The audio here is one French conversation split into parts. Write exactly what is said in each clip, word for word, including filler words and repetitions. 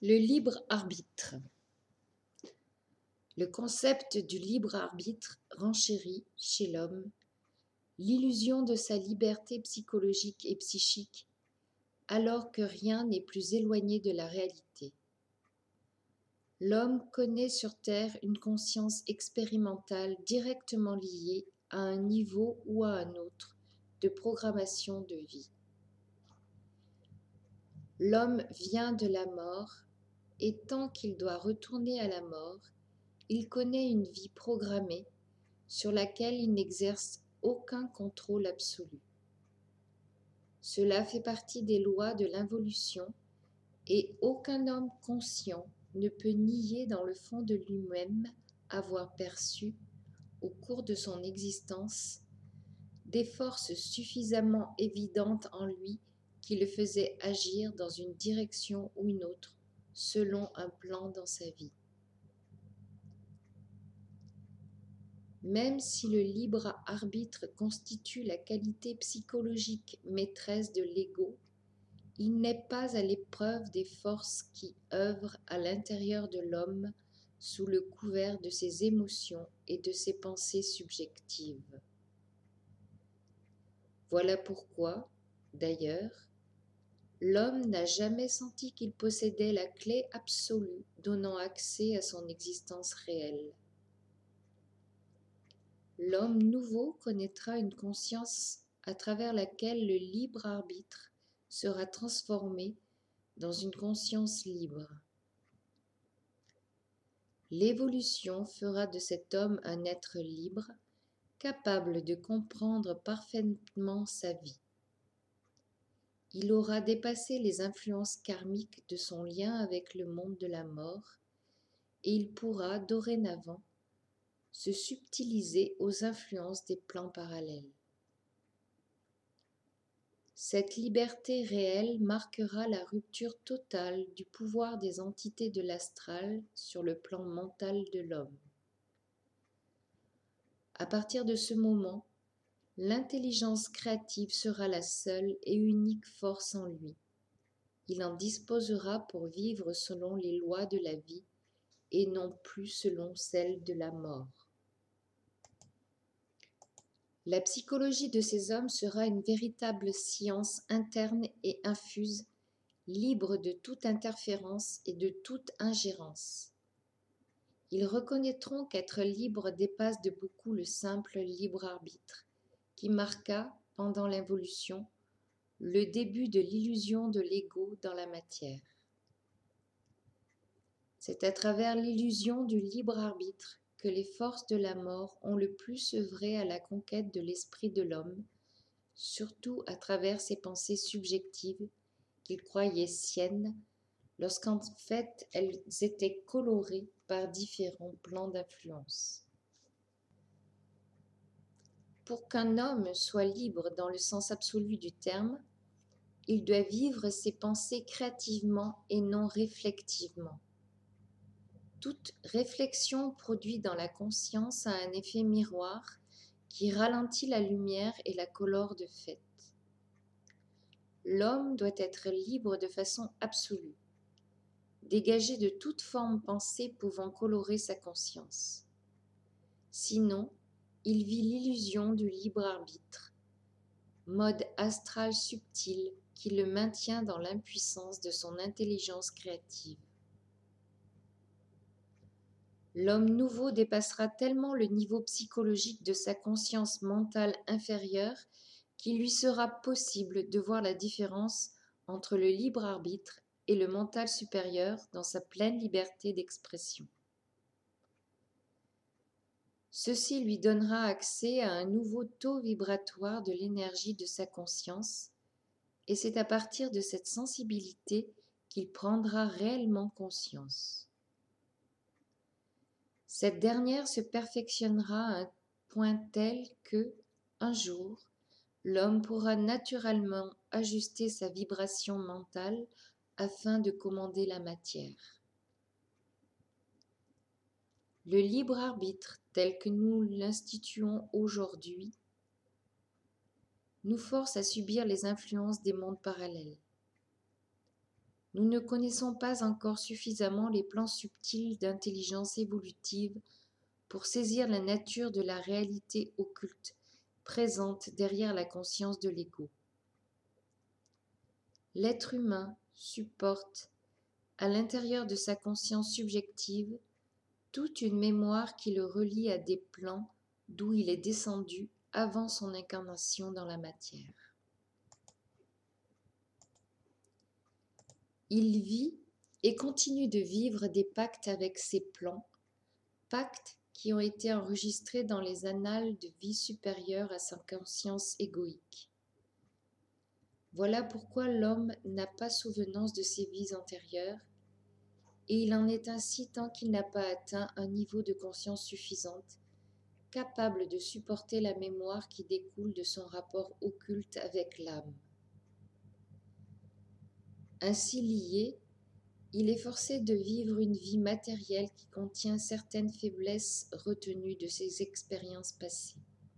Le libre arbitre. Le concept du libre arbitre renchérit chez l'homme l'illusion de sa liberté psychologique et psychique, alors que rien n'est plus éloigné de la réalité. L'homme connaît sur Terre une conscience expérimentale directement liée à un niveau ou à un autre de programmation de vie. L'homme vient de la mort, et tant qu'il doit retourner à la mort, il connaît une vie programmée sur laquelle il n'exerce aucun contrôle absolu. Cela fait partie des lois de l'involution et aucun homme conscient ne peut nier dans le fond de lui-même avoir perçu, au cours de son existence, des forces suffisamment évidentes en lui qui le faisaient agir dans une direction ou une autre selon un plan dans sa vie. Même si le libre arbitre constitue la qualité psychologique maîtresse de l'ego, il n'est pas à l'épreuve des forces qui œuvrent à l'intérieur de l'homme sous le couvert de ses émotions et de ses pensées subjectives. Voilà pourquoi, d'ailleurs, l'homme n'a jamais senti qu'il possédait la clé absolue donnant accès à son existence réelle. L'homme nouveau connaîtra une conscience à travers laquelle le libre arbitre sera transformé dans une conscience libre. L'évolution fera de cet homme un être libre, capable de comprendre parfaitement sa vie. Il aura dépassé les influences karmiques de son lien avec le monde de la mort et il pourra dorénavant se subtiliser aux influences des plans parallèles. Cette liberté réelle marquera la rupture totale du pouvoir des entités de l'astral sur le plan mental de l'homme. À partir de ce moment, l'intelligence créative sera la seule et unique force en lui. Il en disposera pour vivre selon les lois de la vie et non plus selon celles de la mort. La psychologie de ces hommes sera une véritable science interne et infuse, libre de toute interférence et de toute ingérence. Ils reconnaîtront qu'être libre dépasse de beaucoup le simple libre arbitre, qui marqua, pendant l'involution, le début de l'illusion de l'ego dans la matière. C'est à travers l'illusion du libre arbitre que les forces de la mort ont le plus œuvré à la conquête de l'esprit de l'homme, surtout à travers ses pensées subjectives qu'il croyait siennes, lorsqu'en fait elles étaient colorées par différents plans d'influence. Pour qu'un homme soit libre dans le sens absolu du terme, il doit vivre ses pensées créativement et non réflectivement. Toute réflexion produit dans la conscience a un effet miroir qui ralentit la lumière et la colore de fait. L'homme doit être libre de façon absolue, dégagé de toute forme pensée pouvant colorer sa conscience. Sinon, il vit l'illusion du libre arbitre, mode astral subtil qui le maintient dans l'impuissance de son intelligence créative. L'homme nouveau dépassera tellement le niveau psychologique de sa conscience mentale inférieure qu'il lui sera possible de voir la différence entre le libre arbitre et le mental supérieur dans sa pleine liberté d'expression. Ceci lui donnera accès à un nouveau taux vibratoire de l'énergie de sa conscience, et c'est à partir de cette sensibilité qu'il prendra réellement conscience. Cette dernière se perfectionnera à un point tel que, un jour, l'homme pourra naturellement ajuster sa vibration mentale afin de commander la matière. Le libre arbitre tel que nous l'instituons aujourd'hui nous force à subir les influences des mondes parallèles. Nous ne connaissons pas encore suffisamment les plans subtils d'intelligence évolutive pour saisir la nature de la réalité occulte présente derrière la conscience de l'ego. L'être humain supporte, à l'intérieur de sa conscience subjective, toute une mémoire qui le relie à des plans d'où il est descendu avant son incarnation dans la matière. Il vit et continue de vivre des pactes avec ces plans, pactes qui ont été enregistrés dans les annales de vie supérieure à sa conscience égoïque. Voilà pourquoi l'homme n'a pas souvenance de ses vies antérieures, et il en est ainsi tant qu'il n'a pas atteint un niveau de conscience suffisante, capable de supporter la mémoire qui découle de son rapport occulte avec l'âme. Ainsi lié, il est forcé de vivre une vie matérielle qui contient certaines faiblesses retenues de ses expériences passées.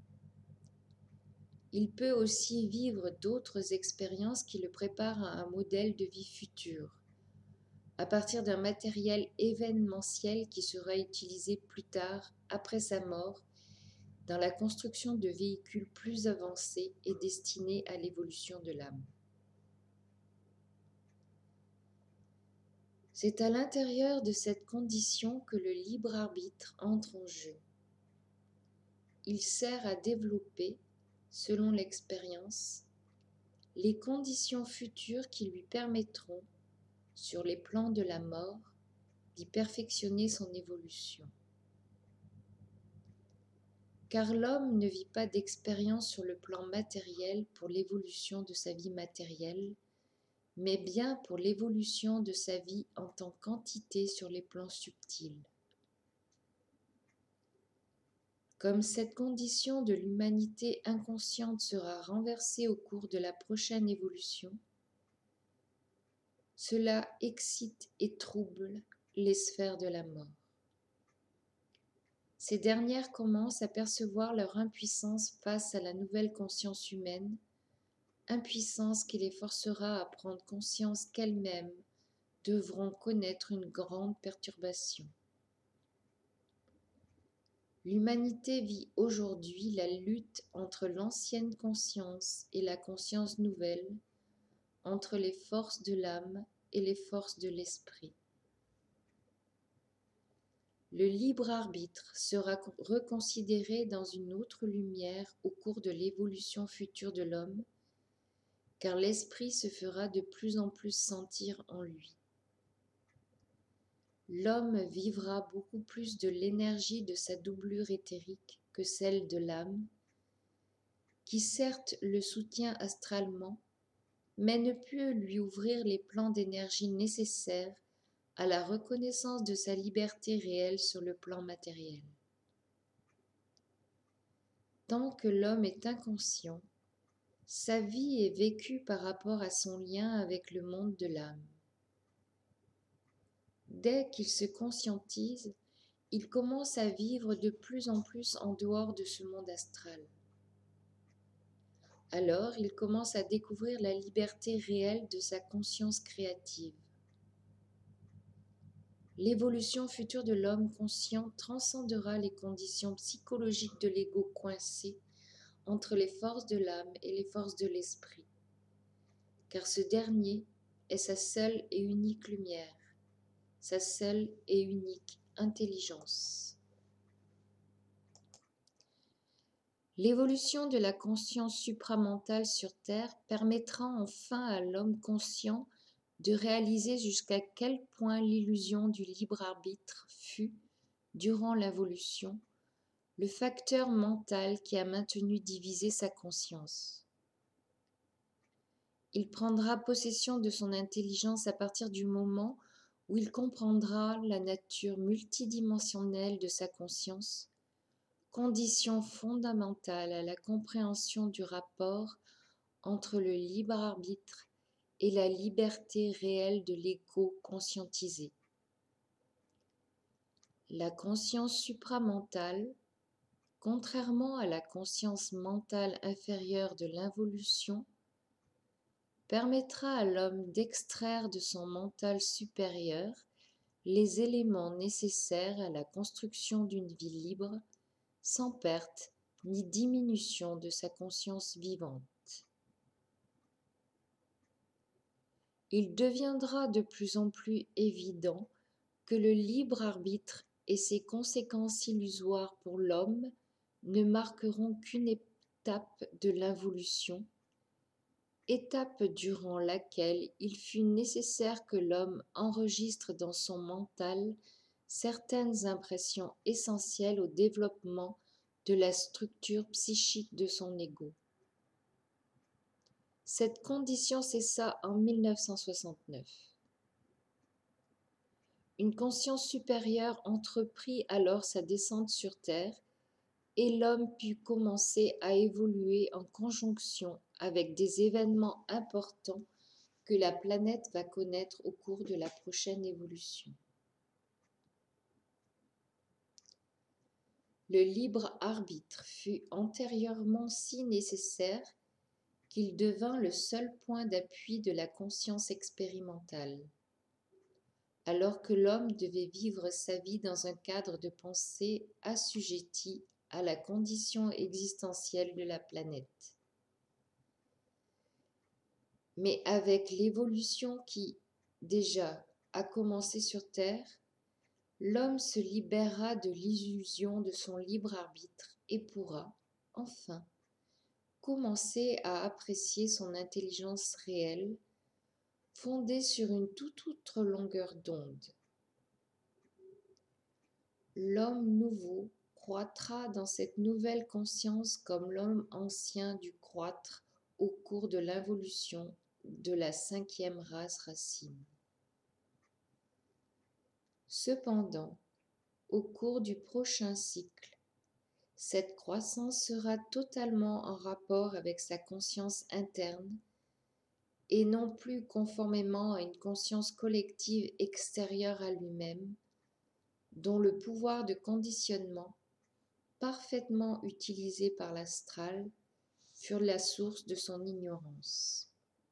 Il peut aussi vivre d'autres expériences qui le préparent à un modèle de vie futur, à partir d'un matériel événementiel qui sera utilisé plus tard, après sa mort, dans la construction de véhicules plus avancés et destinés à l'évolution de l'âme. C'est à l'intérieur de cette condition que le libre arbitre entre en jeu. Il sert à développer, selon l'expérience, les conditions futures qui lui permettront, sur les plans de la mort, d'y perfectionner son évolution. Car l'homme ne vit pas d'expérience sur le plan matériel pour l'évolution de sa vie matérielle, mais bien pour l'évolution de sa vie en tant qu'entité sur les plans subtils. Comme cette condition de l'humanité inconsciente sera renversée au cours de la prochaine évolution, cela excite et trouble les sphères de la mort. Ces dernières commencent à percevoir leur impuissance face à la nouvelle conscience humaine, impuissance qui les forcera à prendre conscience qu'elles-mêmes devront connaître une grande perturbation. L'humanité vit aujourd'hui la lutte entre l'ancienne conscience et la conscience nouvelle, entre les forces de l'âme et les forces de l'esprit. Le libre arbitre sera reconsidéré dans une autre lumière au cours de l'évolution future de l'homme, car l'esprit se fera de plus en plus sentir en lui. L'homme vivra beaucoup plus de l'énergie de sa doublure éthérique que celle de l'âme, qui certes le soutient astralement, mais ne peut lui ouvrir les plans d'énergie nécessaires à la reconnaissance de sa liberté réelle sur le plan matériel. Tant que l'homme est inconscient, sa vie est vécue par rapport à son lien avec le monde de l'âme. Dès qu'il se conscientise, il commence à vivre de plus en plus en dehors de ce monde astral. Alors, il commence à découvrir la liberté réelle de sa conscience créative. L'évolution future de l'homme conscient transcendera les conditions psychologiques de l'ego coincé entre les forces de l'âme et les forces de l'esprit, car ce dernier est sa seule et unique lumière, sa seule et unique intelligence. L'évolution de la conscience supramentale sur Terre permettra enfin à l'homme conscient de réaliser jusqu'à quel point l'illusion du libre arbitre fut, durant l'évolution, le facteur mental qui a maintenu divisée sa conscience. Il prendra possession de son intelligence à partir du moment où il comprendra la nature multidimensionnelle de sa conscience, condition fondamentale à la compréhension du rapport entre le libre arbitre et la liberté réelle de l'ego conscientisé. La conscience supramentale, contrairement à la conscience mentale inférieure de l'involution, permettra à l'homme d'extraire de son mental supérieur les éléments nécessaires à la construction d'une vie libre, sans perte ni diminution de sa conscience vivante. Il deviendra de plus en plus évident que le libre arbitre et ses conséquences illusoires pour l'homme ne marqueront qu'une étape de l'involution, étape durant laquelle il fut nécessaire que l'homme enregistre dans son mental certaines impressions essentielles au développement de la structure psychique de son ego. Cette condition cessa en mille neuf cent soixante-neuf. Une conscience supérieure entreprit alors sa descente sur Terre et l'homme put commencer à évoluer en conjonction avec des événements importants que la planète va connaître au cours de la prochaine évolution. Le libre arbitre fut antérieurement si nécessaire qu'il devint le seul point d'appui de la conscience expérimentale, alors que l'homme devait vivre sa vie dans un cadre de pensée assujetti à la condition existentielle de la planète. Mais avec l'évolution qui, déjà, a commencé sur Terre, l'homme se libérera de l'illusion de son libre arbitre et pourra, enfin, commencer à apprécier son intelligence réelle, fondée sur une toute autre longueur d'onde. L'homme nouveau croîtra dans cette nouvelle conscience comme l'homme ancien dut croître au cours de l'involution de la cinquième race racine. Cependant, au cours du prochain cycle, cette croissance sera totalement en rapport avec sa conscience interne et non plus conformément à une conscience collective extérieure à lui-même, dont le pouvoir de conditionnement, parfaitement utilisé par l'astral, fut la source de son ignorance.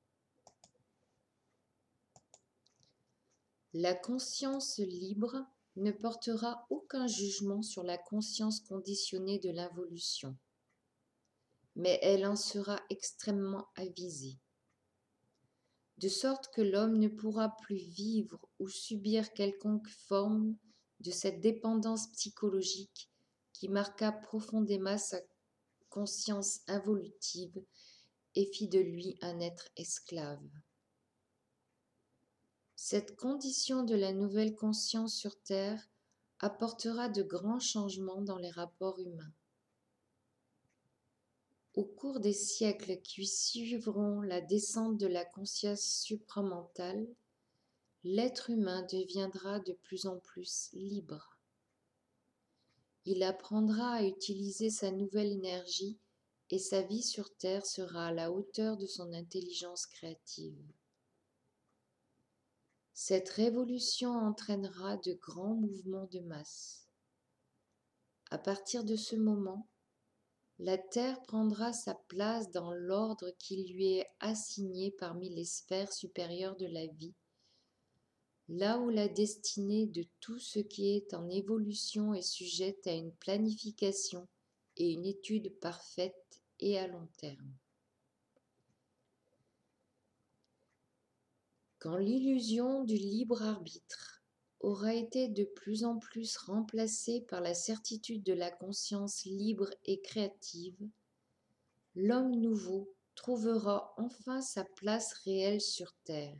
La conscience libre ne portera aucun jugement sur la conscience conditionnée de l'involution, mais elle en sera extrêmement avisée, de sorte que l'homme ne pourra plus vivre ou subir quelconque forme de cette dépendance psychologique qui marqua profondément sa conscience involutive et fit de lui un être esclave. Cette condition de la nouvelle conscience sur Terre apportera de grands changements dans les rapports humains. Au cours des siècles qui suivront la descente de la conscience supramentale, l'être humain deviendra de plus en plus libre. Il apprendra à utiliser sa nouvelle énergie et sa vie sur Terre sera à la hauteur de son intelligence créative. Cette révolution entraînera de grands mouvements de masse. À partir de ce moment, la Terre prendra sa place dans l'ordre qui lui est assigné parmi les sphères supérieures de la vie, là où la destinée de tout ce qui est en évolution est sujette à une planification et une étude parfaite et à long terme. Quand l'illusion du libre arbitre aura été de plus en plus remplacée par la certitude de la conscience libre et créative, l'homme nouveau trouvera enfin sa place réelle sur Terre.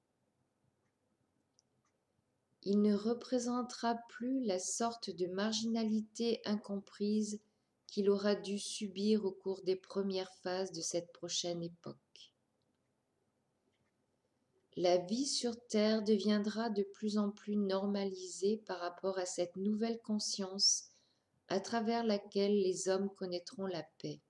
Il ne représentera plus la sorte de marginalité incomprise qu'il aura dû subir au cours des premières phases de cette prochaine époque. La vie sur Terre deviendra de plus en plus normalisée par rapport à cette nouvelle conscience à travers laquelle les hommes connaîtront la paix.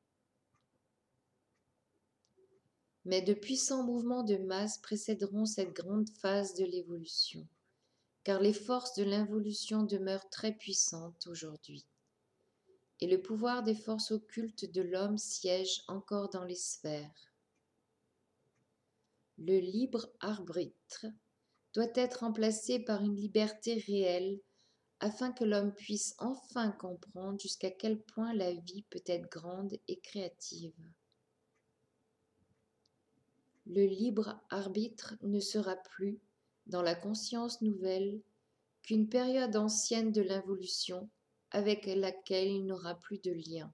Mais de puissants mouvements de masse précéderont cette grande phase de l'évolution, car les forces de l'involution demeurent très puissantes aujourd'hui, et le pouvoir des forces occultes de l'homme siège encore dans les sphères. Le libre arbitre doit être remplacé par une liberté réelle afin que l'homme puisse enfin comprendre jusqu'à quel point la vie peut être grande et créative. Le libre arbitre ne sera plus, dans la conscience nouvelle, qu'une période ancienne de l'involution avec laquelle il n'aura plus de lien.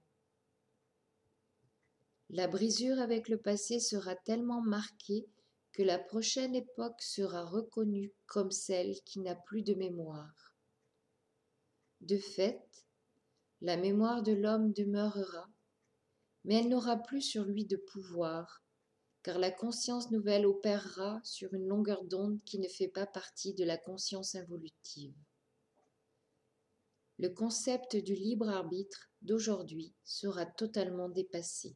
La brisure avec le passé sera tellement marquée que la prochaine époque sera reconnue comme celle qui n'a plus de mémoire. De fait, la mémoire de l'homme demeurera, mais elle n'aura plus sur lui de pouvoir, car la conscience nouvelle opérera sur une longueur d'onde qui ne fait pas partie de la conscience involutive. Le concept du libre arbitre d'aujourd'hui sera totalement dépassé.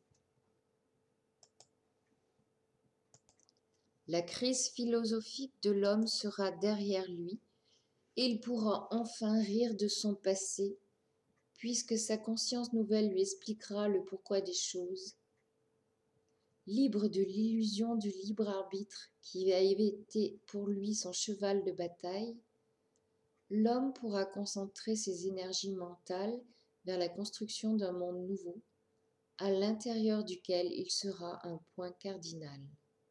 La crise philosophique de l'homme sera derrière lui et il pourra enfin rire de son passé, puisque sa conscience nouvelle lui expliquera le pourquoi des choses. Libre de l'illusion du libre arbitre qui avait été pour lui son cheval de bataille, l'homme pourra concentrer ses énergies mentales vers la construction d'un monde nouveau, à l'intérieur duquel il sera un point cardinal.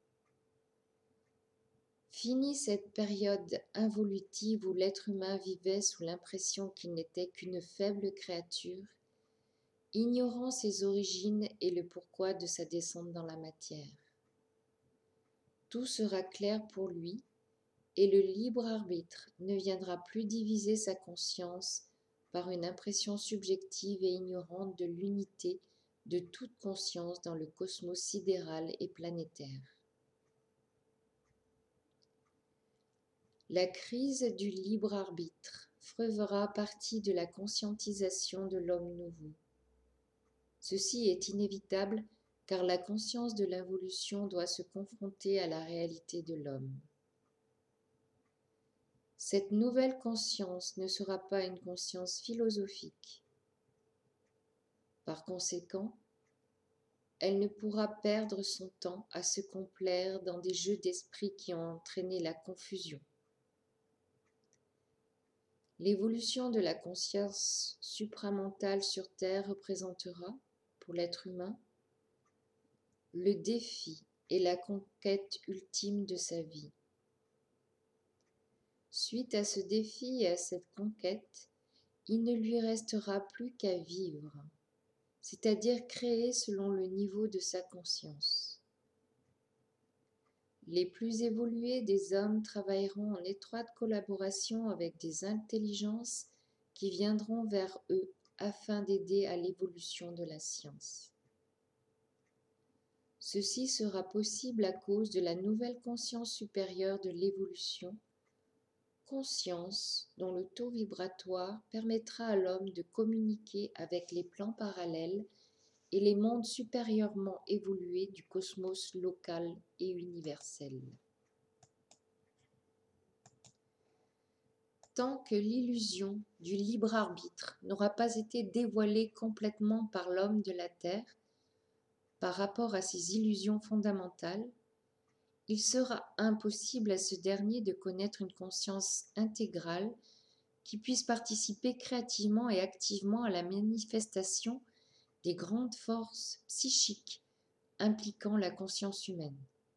Finie cette période involutive où l'être humain vivait sous l'impression qu'il n'était qu'une faible créature, ignorant ses origines et le pourquoi de sa descente dans la matière. Tout sera clair pour lui, et le libre arbitre ne viendra plus diviser sa conscience par une impression subjective et ignorante de l'unité de toute conscience dans le cosmos sidéral et planétaire. La crise du libre arbitre fera partie de la conscientisation de l'homme nouveau. Ceci est inévitable car la conscience de l'involution doit se confronter à la réalité de l'homme. Cette nouvelle conscience ne sera pas une conscience philosophique. Par conséquent, elle ne pourra perdre son temps à se complaire dans des jeux d'esprit qui ont entraîné la confusion. L'évolution de la conscience supramentale sur Terre représentera, pour l'être humain, le défi et la conquête ultime de sa vie. Suite à ce défi et à cette conquête, il ne lui restera plus qu'à vivre, c'est-à-dire créer selon le niveau de sa conscience. Les plus évolués des hommes travailleront en étroite collaboration avec des intelligences qui viendront vers eux afin d'aider à l'évolution de la science. Ceci sera possible à cause de la nouvelle conscience supérieure de l'évolution, conscience dont le taux vibratoire permettra à l'homme de communiquer avec les plans parallèles et les mondes supérieurement évolués du cosmos local et universel. Tant que l'illusion du libre arbitre n'aura pas été dévoilée complètement par l'homme de la Terre par rapport à ses illusions fondamentales, il sera impossible à ce dernier de connaître une conscience intégrale qui puisse participer créativement et activement à la manifestation des grandes forces psychiques impliquant la conscience humaine.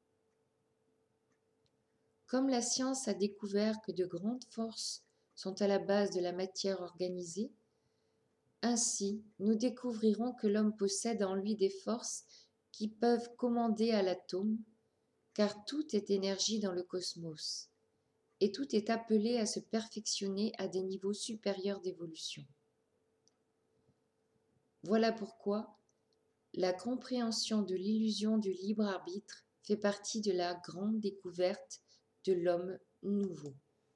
Comme la science a découvert que de grandes forces sont à la base de la matière organisée, ainsi nous découvrirons que l'homme possède en lui des forces qui peuvent commander à l'atome, car tout est énergie dans le cosmos, et tout est appelé à se perfectionner à des niveaux supérieurs d'évolution. Voilà pourquoi la compréhension de l'illusion du libre arbitre fait partie de la grande découverte de l'homme nouveau.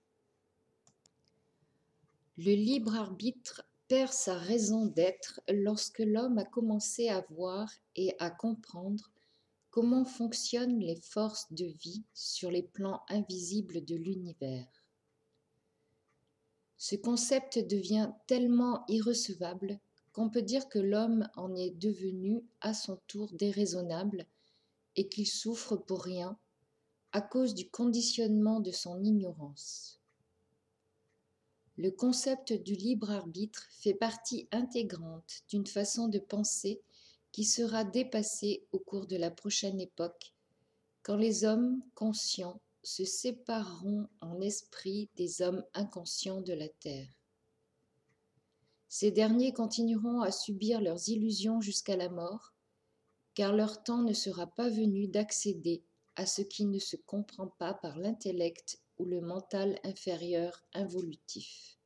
Le libre arbitre perd sa raison d'être lorsque l'homme a commencé à voir et à comprendre comment fonctionnent les forces de vie sur les plans invisibles de l'univers. Ce concept devient tellement irrecevable qu'on peut dire que l'homme en est devenu à son tour déraisonnable et qu'il souffre pour rien, à cause du conditionnement de son ignorance. Le concept du libre arbitre fait partie intégrante d'une façon de penser qui sera dépassée au cours de la prochaine époque, quand les hommes conscients se sépareront en esprit des hommes inconscients de la Terre. Ces derniers continueront à subir leurs illusions jusqu'à la mort, car leur temps ne sera pas venu d'accéder à ce qui ne se comprend pas par l'intellect ou le mental inférieur involutif.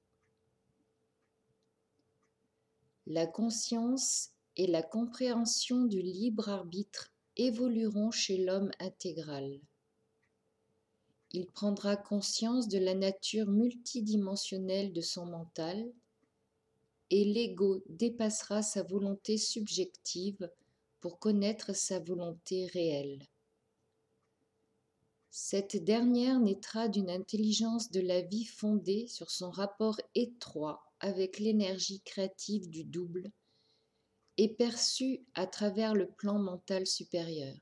La conscience et la compréhension du libre arbitre évolueront chez l'homme intégral. Il prendra conscience de la nature multidimensionnelle de son mental et l'ego dépassera sa volonté subjective pour connaître sa volonté réelle. Cette dernière naîtra d'une intelligence de la vie fondée sur son rapport étroit avec l'énergie créative du double et perçue à travers le plan mental supérieur.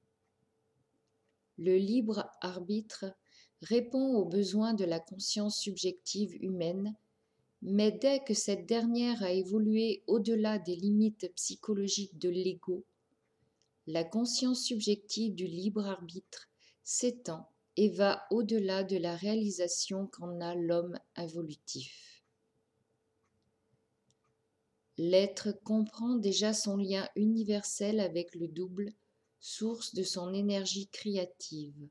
Le libre arbitre répond aux besoins de la conscience subjective humaine, mais dès que cette dernière a évolué au-delà des limites psychologiques de l'ego, la conscience subjective du libre arbitre s'étend et va au-delà de la réalisation qu'en a l'homme involutif. L'être comprend déjà son lien universel avec le double, source de son énergie créative.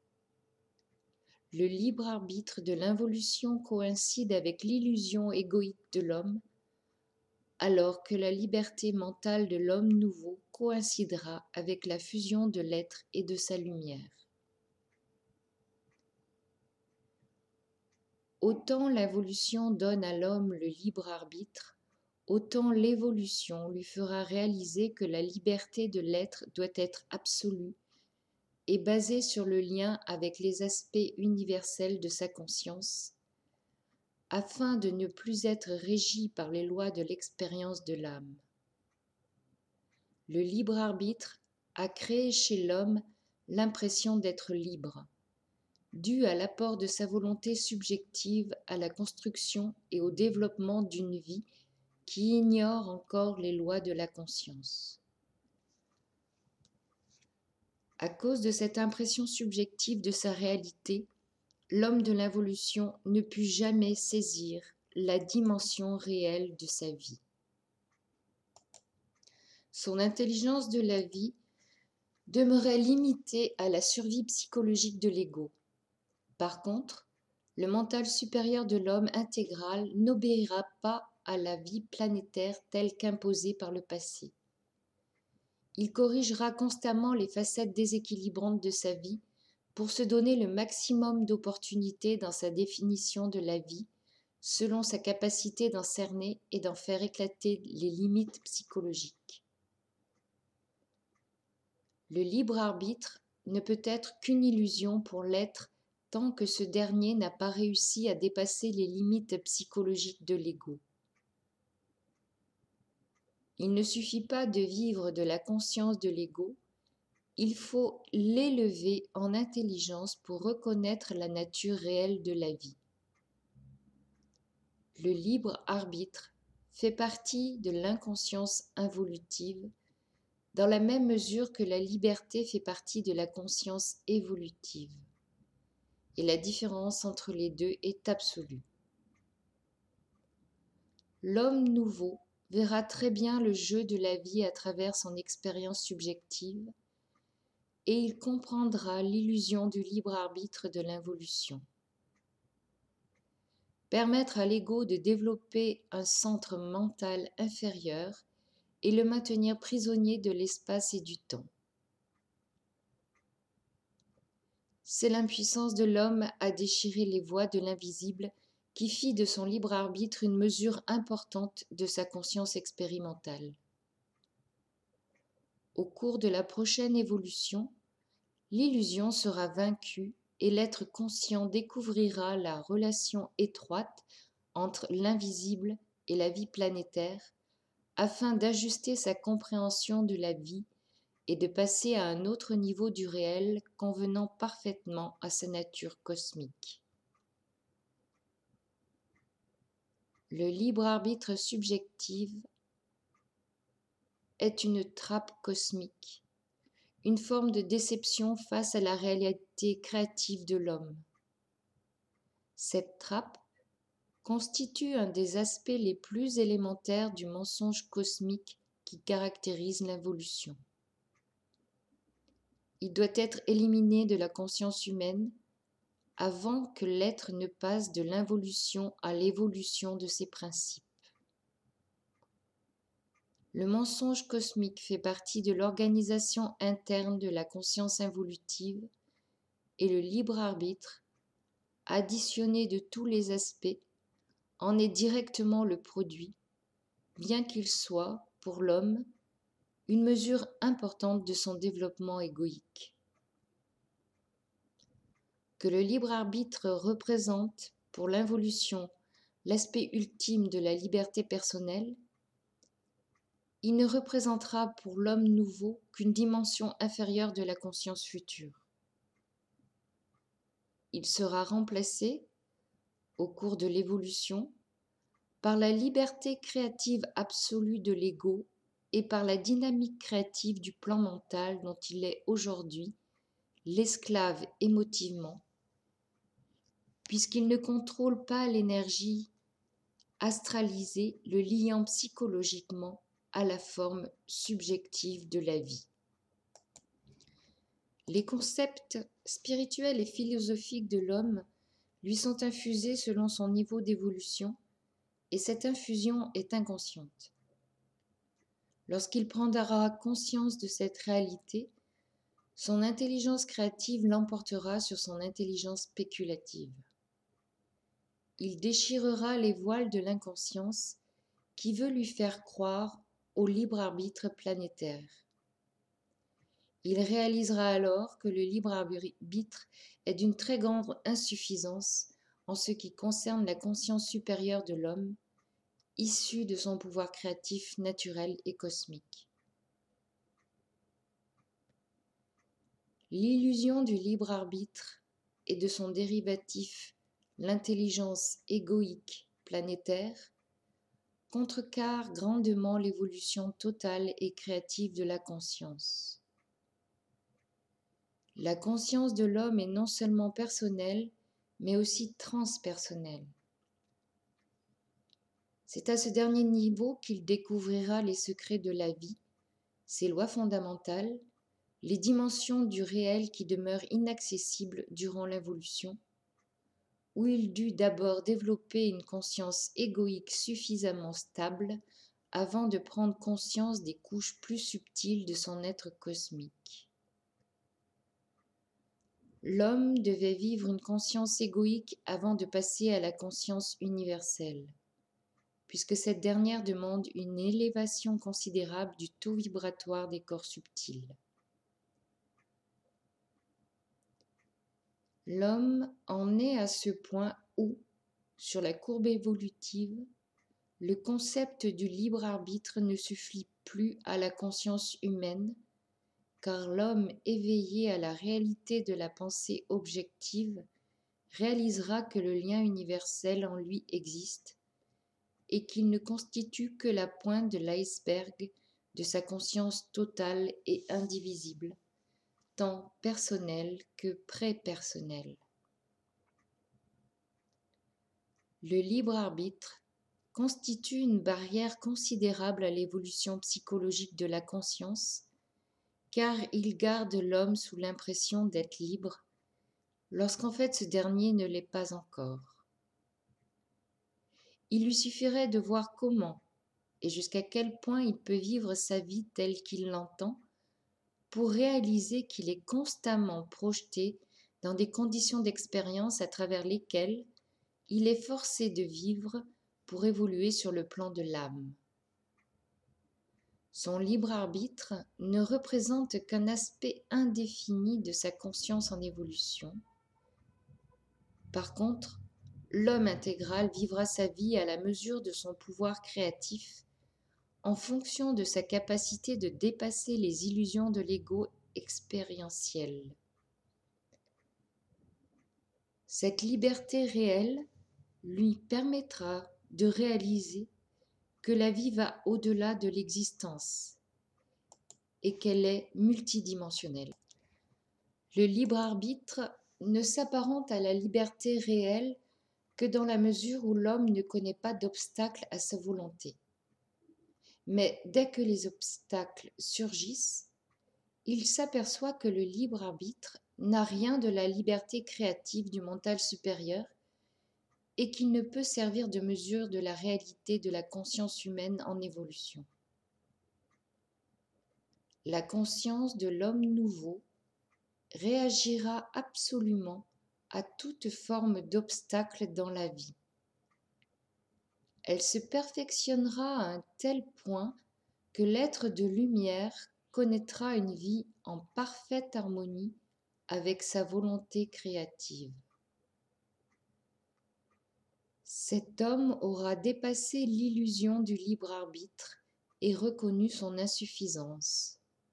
Le libre arbitre de l'involution coïncide avec l'illusion égoïque de l'homme, alors que la liberté mentale de l'homme nouveau coïncidera avec la fusion de l'être et de sa lumière. Autant l'involution donne à l'homme le libre arbitre, autant l'évolution lui fera réaliser que la liberté de l'être doit être absolue et basée sur le lien avec les aspects universels de sa conscience, afin de ne plus être régi par les lois de l'expérience de l'âme. Le libre arbitre a créé chez l'homme l'impression d'être libre, due à l'apport de sa volonté subjective à la construction et au développement d'une vie qui ignore encore les lois de la conscience. À cause de cette impression subjective de sa réalité, l'homme de l'involution ne put jamais saisir la dimension réelle de sa vie. Son intelligence de la vie demeurait limitée à la survie psychologique de l'ego. Par contre, le mental supérieur de l'homme intégral n'obéira pas à la vie planétaire telle qu'imposée par le passé. Il corrigera constamment les facettes déséquilibrantes de sa vie pour se donner le maximum d'opportunités dans sa définition de la vie, selon sa capacité d'en cerner et d'en faire éclater les limites psychologiques. Le libre arbitre ne peut être qu'une illusion pour l'être tant que ce dernier n'a pas réussi à dépasser les limites psychologiques de l'ego. Il ne suffit pas de vivre de la conscience de l'ego, il faut l'élever en intelligence pour reconnaître la nature réelle de la vie. Le libre arbitre fait partie de l'inconscience involutive, dans la même mesure que la liberté fait partie de la conscience évolutive. Et la différence entre les deux est absolue. L'homme nouveau verra très bien le jeu de la vie à travers son expérience subjective et il comprendra l'illusion du libre arbitre de l'involution. Permettre à l'ego de développer un centre mental inférieur et le maintenir prisonnier de l'espace et du temps. C'est l'impuissance de l'homme à déchirer les voies de l'invisible qui fit de son libre arbitre une mesure importante de sa conscience expérimentale. Au cours de la prochaine évolution, l'illusion sera vaincue et l'être conscient découvrira la relation étroite entre l'invisible et la vie planétaire afin d'ajuster sa compréhension de la vie et de passer à un autre niveau du réel convenant parfaitement à sa nature cosmique. Le libre arbitre subjectif est une trappe cosmique, une forme de déception face à la réalité créative de l'homme. Cette trappe constitue un des aspects les plus élémentaires du mensonge cosmique qui caractérise l'évolution. Il doit être éliminé de la conscience humaine avant que l'être ne passe de l'involution à l'évolution de ses principes. Le mensonge cosmique fait partie de l'organisation interne de la conscience involutive et le libre arbitre, additionné de tous les aspects, en est directement le produit, bien qu'il soit, pour l'homme, une mesure importante de son développement égoïque. Que le libre arbitre représente, pour l'involution, l'aspect ultime de la liberté personnelle, il ne représentera pour l'homme nouveau qu'une dimension inférieure de la conscience future. Il sera remplacé, au cours de l'évolution, par la liberté créative absolue de l'ego et par la dynamique créative du plan mental dont il est aujourd'hui l'esclave émotivement, puisqu'il ne contrôle pas l'énergie astralisée le liant psychologiquement à la forme subjective de la vie. Les concepts spirituels et philosophiques de l'homme lui sont infusés selon son niveau d'évolution, et cette infusion est inconsciente. Lorsqu'il prendra conscience de cette réalité, son intelligence créative l'emportera sur son intelligence spéculative. Il déchirera les voiles de l'inconscience qui veut lui faire croire au libre arbitre planétaire. Il réalisera alors que le libre arbitre est d'une très grande insuffisance en ce qui concerne la conscience supérieure de l'homme, issue de son pouvoir créatif naturel et cosmique. L'illusion du libre arbitre et de son dérivatif, l'intelligence égoïque planétaire, contrecarre grandement l'évolution totale et créative de la conscience. La conscience de l'homme est non seulement personnelle, mais aussi transpersonnelle. C'est à ce dernier niveau qu'il découvrira les secrets de la vie, ses lois fondamentales, les dimensions du réel qui demeurent inaccessibles durant l'évolution, où il dut d'abord développer une conscience égoïque suffisamment stable avant de prendre conscience des couches plus subtiles de son être cosmique. L'homme devait vivre une conscience égoïque avant de passer à la conscience universelle, puisque cette dernière demande une élévation considérable du taux vibratoire des corps subtils. L'homme en est à ce point où, sur la courbe évolutive, le concept du libre arbitre ne suffit plus à la conscience humaine, car l'homme éveillé à la réalité de la pensée objective réalisera que le lien universel en lui existe et qu'il ne constitue que la pointe de l'iceberg de sa conscience totale et indivisible, tant personnelle que pré-personnelle. Le libre arbitre constitue une barrière considérable à l'évolution psychologique de la conscience, car il garde l'homme sous l'impression d'être libre, lorsqu'en fait ce dernier ne l'est pas encore. Il lui suffirait de voir comment et jusqu'à quel point il peut vivre sa vie telle qu'il l'entend pour réaliser qu'il est constamment projeté dans des conditions d'expérience à travers lesquelles il est forcé de vivre pour évoluer sur le plan de l'âme. Son libre arbitre ne représente qu'un aspect indéfini de sa conscience en évolution. Par contre, l'homme intégral vivra sa vie à la mesure de son pouvoir créatif, en fonction de sa capacité de dépasser les illusions de l'ego expérientiel. Cette liberté réelle lui permettra de réaliser que la vie va au-delà de l'existence et qu'elle est multidimensionnelle. Le libre arbitre ne s'apparente à la liberté réelle que dans la mesure où l'homme ne connaît pas d'obstacle à sa volonté. Mais dès que les obstacles surgissent, il s'aperçoit que le libre arbitre n'a rien de la liberté créative du mental supérieur et qu'il ne peut servir de mesure de la réalité de la conscience humaine en évolution. La conscience de l'homme nouveau réagira absolument à toute forme d'obstacle dans la vie. Elle se perfectionnera à un tel point que l'être de lumière connaîtra une vie en parfaite harmonie avec sa volonté créative. Cet homme aura dépassé l'illusion du libre arbitre et reconnu son insuffisance.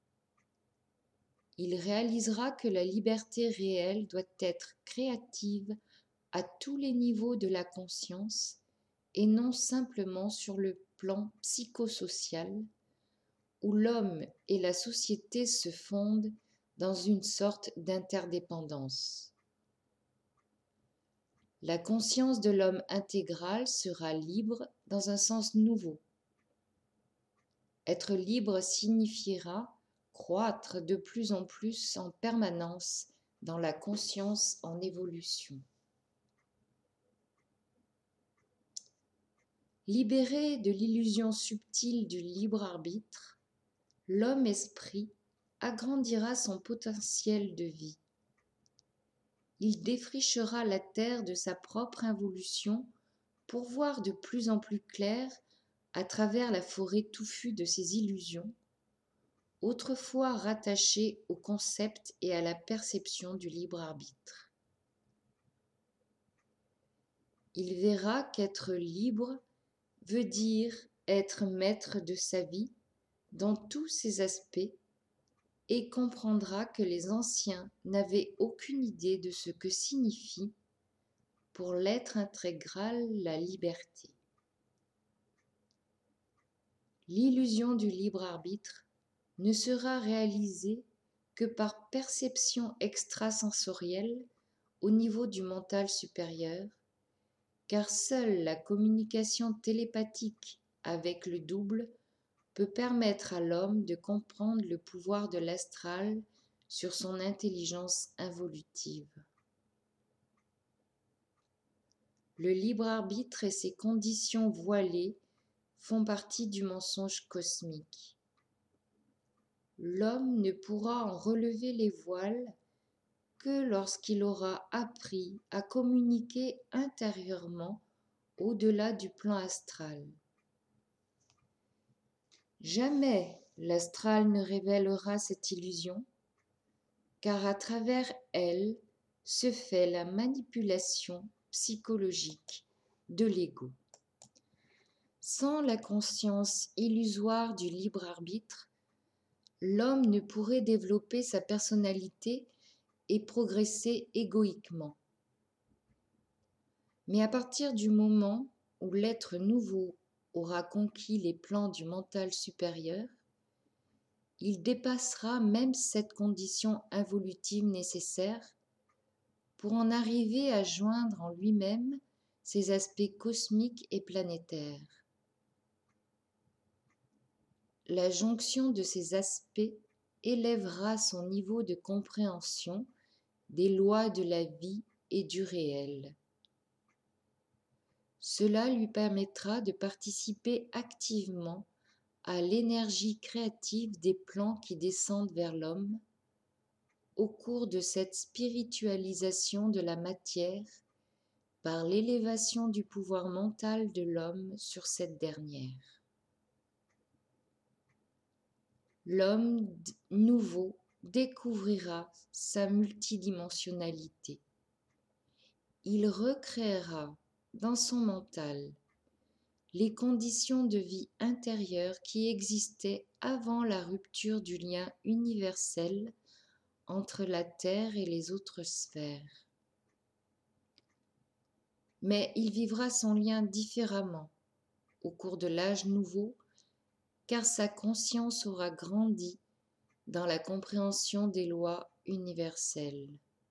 Il réalisera que la liberté réelle doit être créative à tous les niveaux de la conscience et non simplement sur le plan psychosocial, où l'homme et la société se fondent dans une sorte d'interdépendance. La conscience de l'homme intégral sera libre dans un sens nouveau. Être libre signifiera croître de plus en plus en permanence dans la conscience en évolution. Libéré de l'illusion subtile du libre arbitre, l'homme-esprit agrandira son potentiel de vie. Il défrichera la terre de sa propre involution pour voir de plus en plus clair à travers la forêt touffue de ses illusions, autrefois rattachées au concept et à la perception du libre arbitre. Il verra qu'être libre veut dire être maître de sa vie dans tous ses aspects et comprendra que les anciens n'avaient aucune idée de ce que signifie pour l'être intégral la liberté. L'illusion du libre arbitre ne sera réalisée que par perception extrasensorielle au niveau du mental supérieur, car seule la communication télépathique avec le double peut permettre à l'homme de comprendre le pouvoir de l'astral sur son intelligence involutive. Le libre arbitre et ses conditions voilées font partie du mensonge cosmique. L'homme ne pourra en relever les voiles que lorsqu'il aura appris à communiquer intérieurement au-delà du plan astral. Jamais l'astral ne révélera cette illusion, car à travers elle se fait la manipulation psychologique de l'ego. Sans la conscience illusoire du libre arbitre, l'homme ne pourrait développer sa personnalité et progresser égoïquement. Mais à partir du moment où l'être nouveau aura conquis les plans du mental supérieur, il dépassera même cette condition involutive nécessaire pour en arriver à joindre en lui-même ses aspects cosmiques et planétaires. La jonction de ces aspects élèvera son niveau de compréhension des lois de la vie et du réel. Cela lui permettra de participer activement à l'énergie créative des plans qui descendent vers l'homme au cours de cette spiritualisation de la matière par l'élévation du pouvoir mental de l'homme sur cette dernière. L'homme nouveau découvrira sa multidimensionnalité. Il recréera dans son mental les conditions de vie intérieure qui existaient avant la rupture du lien universel entre la Terre et les autres sphères. Mais il vivra son lien différemment au cours de l'âge nouveau, car sa conscience aura grandi dans la compréhension des lois universelles.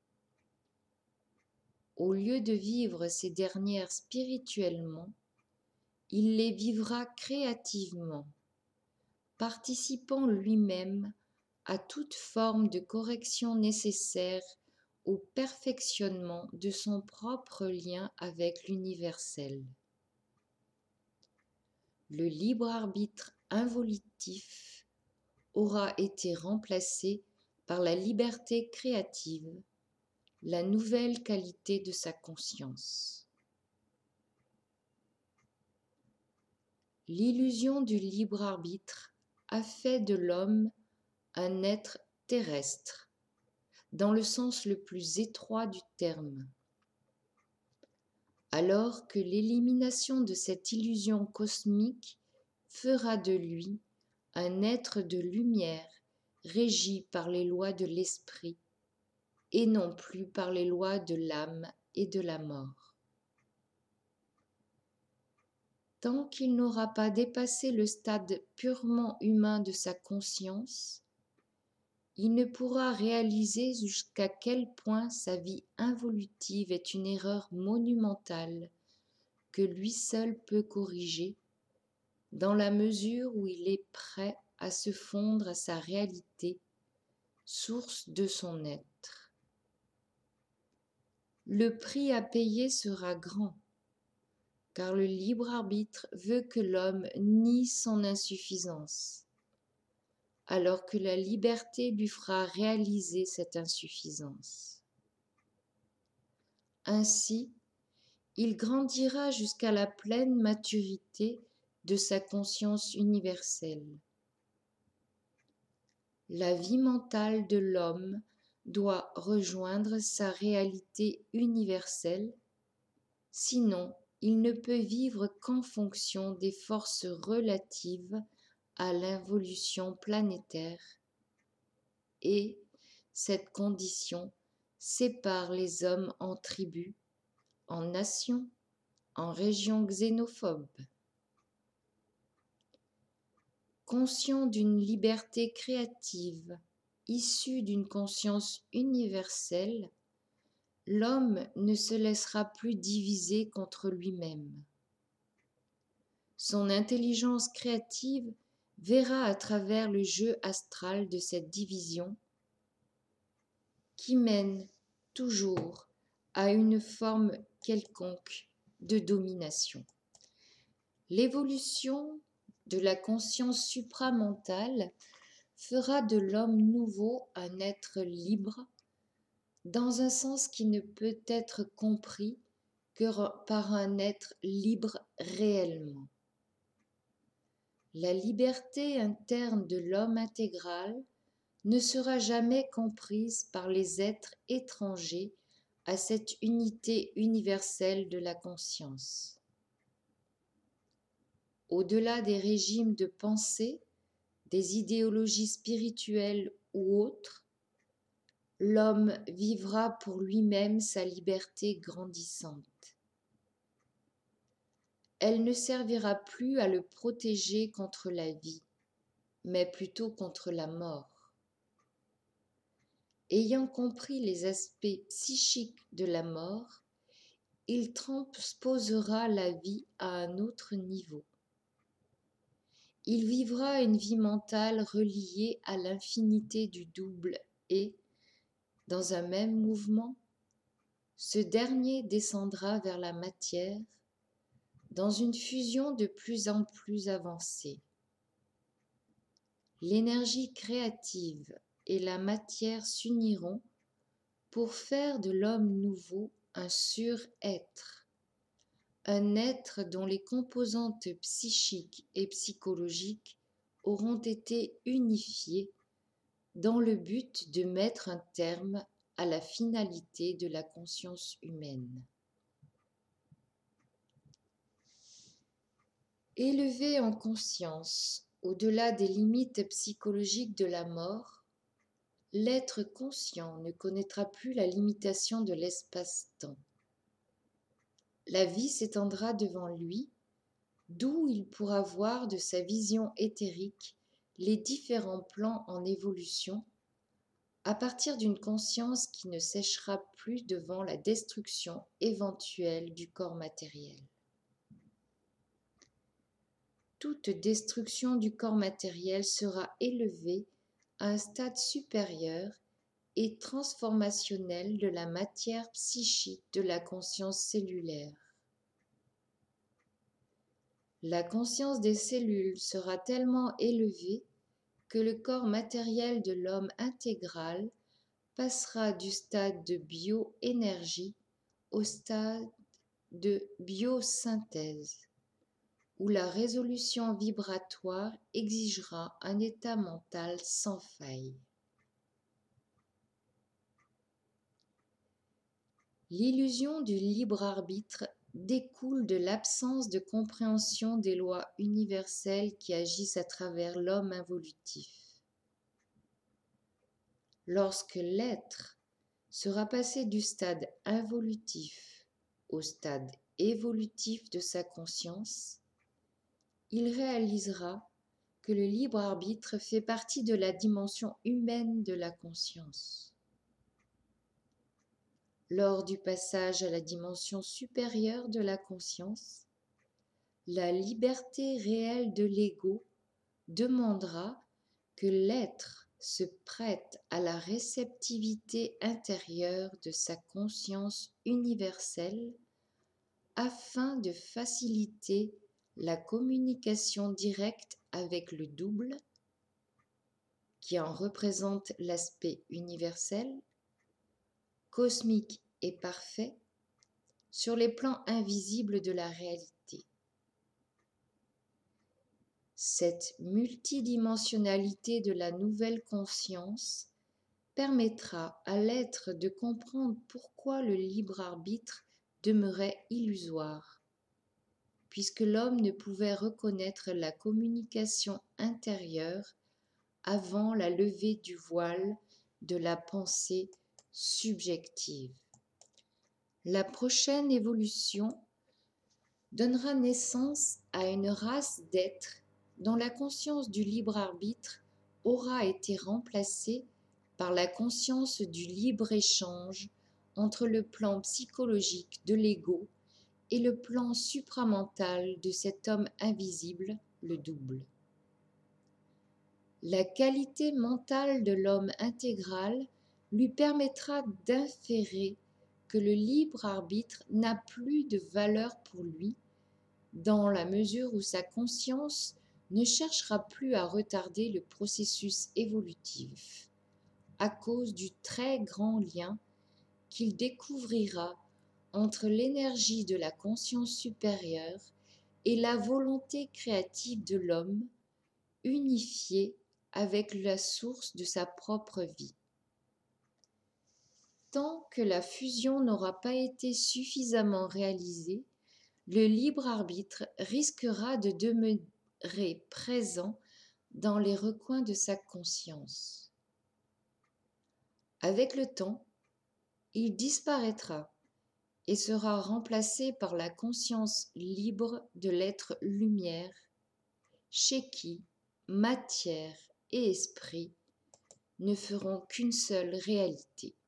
Au lieu de vivre ces dernières spirituellement, il les vivra créativement, participant lui-même à toute forme de correction nécessaire au perfectionnement de son propre lien avec l'universel. Le libre arbitre involutif aura été remplacé par la liberté créative, la nouvelle qualité de sa conscience. L'illusion du libre arbitre a fait de l'homme un être terrestre, dans le sens le plus étroit du terme. Alors que l'élimination de cette illusion cosmique fera de lui un être de lumière régi par les lois de l'esprit et non plus par les lois de l'âme et de la mort. Tant qu'il n'aura pas dépassé le stade purement humain de sa conscience, il ne pourra réaliser jusqu'à quel point sa vie involutive est une erreur monumentale que lui seul peut corriger, dans la mesure où il est prêt à se fondre à sa réalité, source de son être. Le prix à payer sera grand, car le libre arbitre veut que l'homme nie son insuffisance, alors que la liberté lui fera réaliser cette insuffisance. Ainsi, il grandira jusqu'à la pleine maturité de sa conscience universelle. La vie mentale de l'homme doit rejoindre sa réalité universelle, sinon il ne peut vivre qu'en fonction des forces relatives à l'involution planétaire, et cette condition sépare les hommes en tribus, en nations, en régions xénophobes. Conscient d'une liberté créative issue d'une conscience universelle, l'homme ne se laissera plus diviser contre lui-même. Son intelligence créative verra à travers le jeu astral de cette division qui mène toujours à une forme quelconque de domination. L'évolution de la conscience supramentale fera de l'homme nouveau un être libre, dans un sens qui ne peut être compris que par un être libre réellement. La liberté interne de l'homme intégral ne sera jamais comprise par les êtres étrangers à cette unité universelle de la conscience. Au-delà des régimes de pensée, des idéologies spirituelles ou autres, l'homme vivra pour lui-même sa liberté grandissante. Elle ne servira plus à le protéger contre la vie, mais plutôt contre la mort. Ayant compris les aspects psychiques de la mort, il transposera la vie à un autre niveau. Il vivra une vie mentale reliée à l'infinité du double et, dans un même mouvement, ce dernier descendra vers la matière dans une fusion de plus en plus avancée. L'énergie créative et la matière s'uniront pour faire de l'homme nouveau un sur-être, un être dont les composantes psychiques et psychologiques auront été unifiées dans le but de mettre un terme à la finalité de la conscience humaine. Élevé en conscience, au-delà des limites psychologiques de la mort, l'être conscient ne connaîtra plus la limitation de l'espace-temps. La vie s'étendra devant lui, d'où il pourra voir de sa vision éthérique les différents plans en évolution, à partir d'une conscience qui ne séchera plus devant la destruction éventuelle du corps matériel. Toute destruction du corps matériel sera élevée à un stade supérieur et transformationnel de la matière psychique de la conscience cellulaire. La conscience des cellules sera tellement élevée que le corps matériel de l'homme intégral passera du stade de bioénergie au stade de biosynthèse, où la résolution vibratoire exigera un état mental sans faille. L'illusion du libre arbitre découle de l'absence de compréhension des lois universelles qui agissent à travers l'homme involutif. Lorsque l'être sera passé du stade involutif au stade évolutif de sa conscience, il réalisera que le libre arbitre fait partie de la dimension humaine de la conscience. Lors du passage à la dimension supérieure de la conscience, la liberté réelle de l'ego demandera que l'être se prête à la réceptivité intérieure de sa conscience universelle afin de faciliter la communication directe avec le double, qui en représente l'aspect universel, cosmique et parfait, sur les plans invisibles de la réalité. Cette multidimensionnalité de la nouvelle conscience permettra à l'être de comprendre pourquoi le libre arbitre demeurait illusoire, puisque l'homme ne pouvait reconnaître la communication intérieure avant la levée du voile de la pensée subjective. La prochaine évolution donnera naissance à une race d'êtres dont la conscience du libre arbitre aura été remplacée par la conscience du libre-échange entre le plan psychologique de l'ego et le plan supramental de cet homme invisible, le double. La qualité mentale de l'homme intégral lui permettra d'inférer que le libre arbitre n'a plus de valeur pour lui, dans la mesure où sa conscience ne cherchera plus à retarder le processus évolutif, à cause du très grand lien qu'il découvrira entre l'énergie de la conscience supérieure et la volonté créative de l'homme, unifiée avec la source de sa propre vie. Tant que la fusion n'aura pas été suffisamment réalisée, le libre arbitre risquera de demeurer présent dans les recoins de sa conscience. Avec le temps, il disparaîtra et sera remplacé par la conscience libre de l'être lumière, chez qui matière et esprit ne feront qu'une seule réalité.